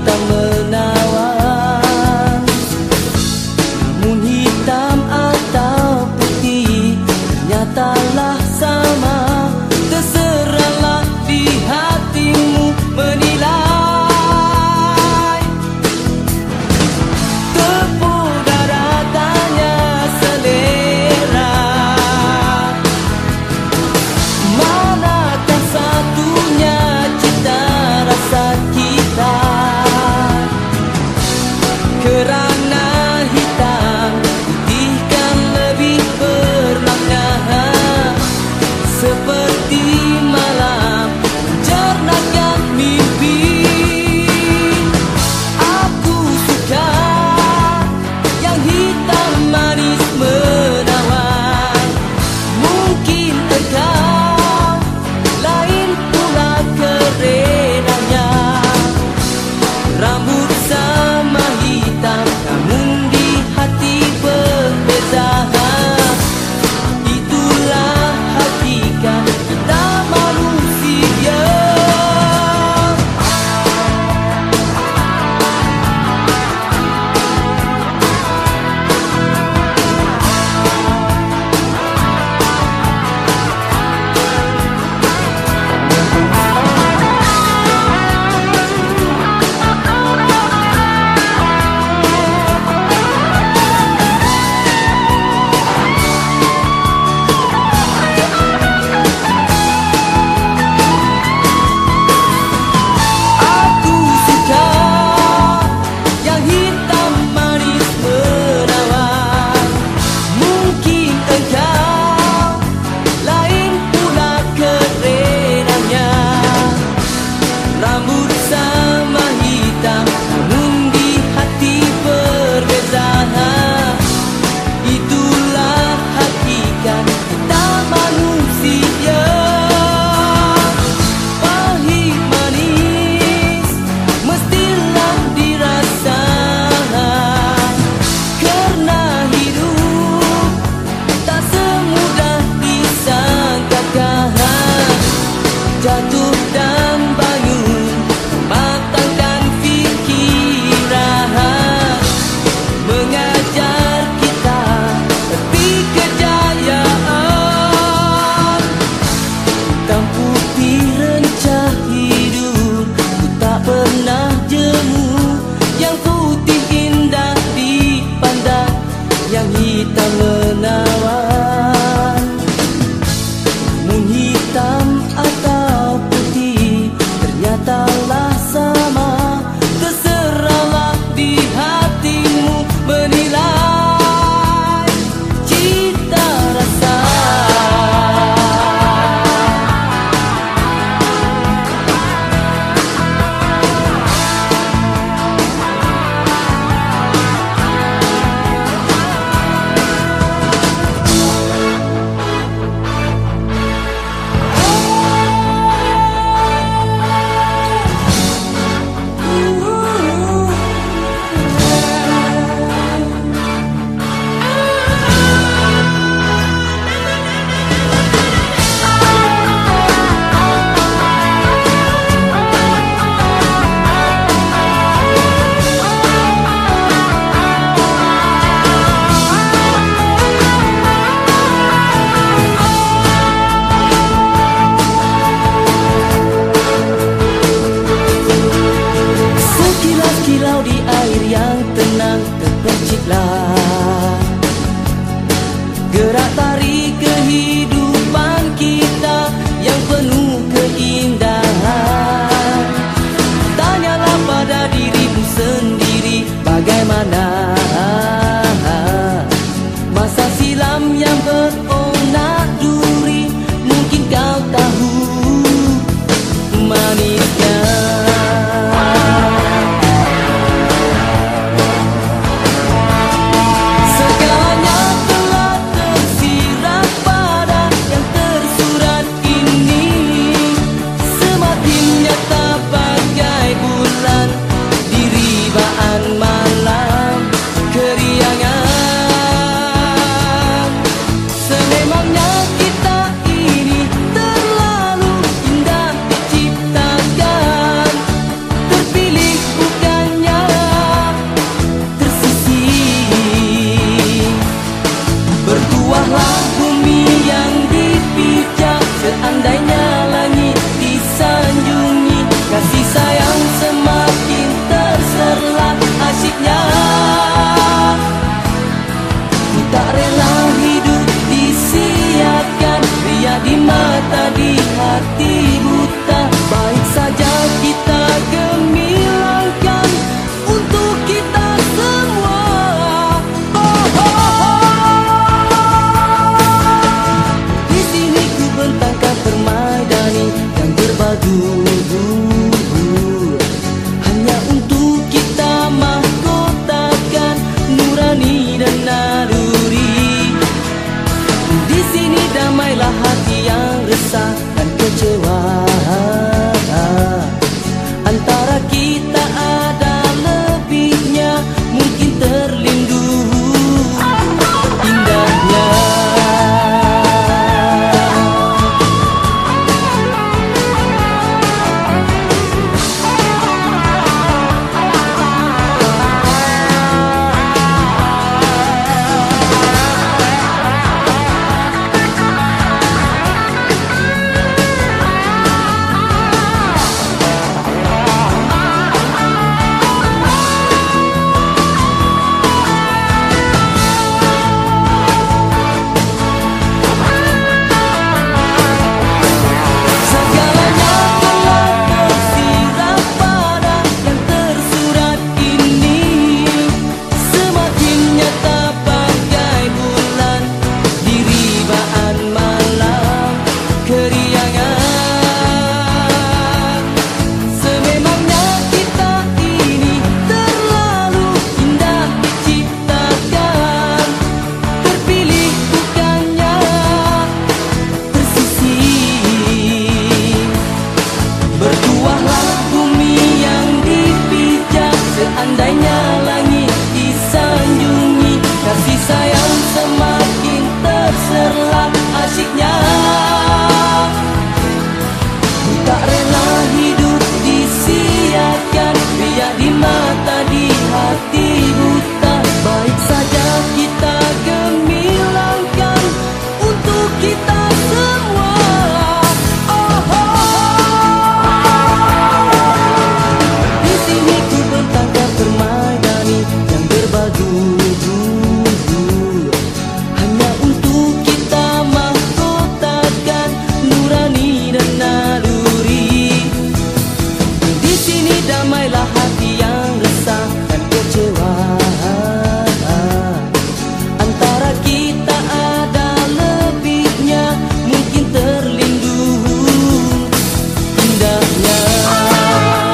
hitam menawan. Namun hitam atau putih ternyatalah sama. Terserahlah di hatimu menilai. Tepuk darah tanya selera, manakah satunya cita rasa kita. Kerana hitam putih kan lebih bermakna, seperti malam mencernakan mimpi. Aku suka yang hitam manis menawan. Mungkin engkau lain pula kerenanya. Rambut sama hitam, namun di hati berbeza. Itulah hakikat kita manusia. Aku suka yang hitam manis menawan. Mungkin engkau lain pula kerenanya. Rambut sama hitam, namun di hati berbeza. Itulah hakikat kita manusia. Pahit manis mestilah dirasa, kerana hidup tak semudah disangkakan. Jatuh dan bangun, matangkan fikiran, mengajar kita erti kejayaan. Hitam putih rencah hidup, ku tak pernah jemu. Yang putih indah dipandang, yang hitam menawan. Namun hitam atau putih ternyatalah sama. Terserahlah di hatimu menilai cita rasa. Kilau di air yang tenang terperciklah. Gerak tarik kehidupan kita yang penuh keindahan. Tanyalah pada dirimu sendiri, bagaimana masa silam yang beronak duri. Mungkin kau tahu manisnya. Seandainya langit disanjungi, kasih sayang semakin terserlah asyiknya. Ku tak rela hidup disia-siakan, biar di mata di hati buta. Baik saja kita gemilangkan untuk kita semua. Oh, oh, oh. Di sini ku bertangkap permaidani yang berbaju-baju, hanya untuk kita mahkotakan nurani dan naluri. Di sini damailah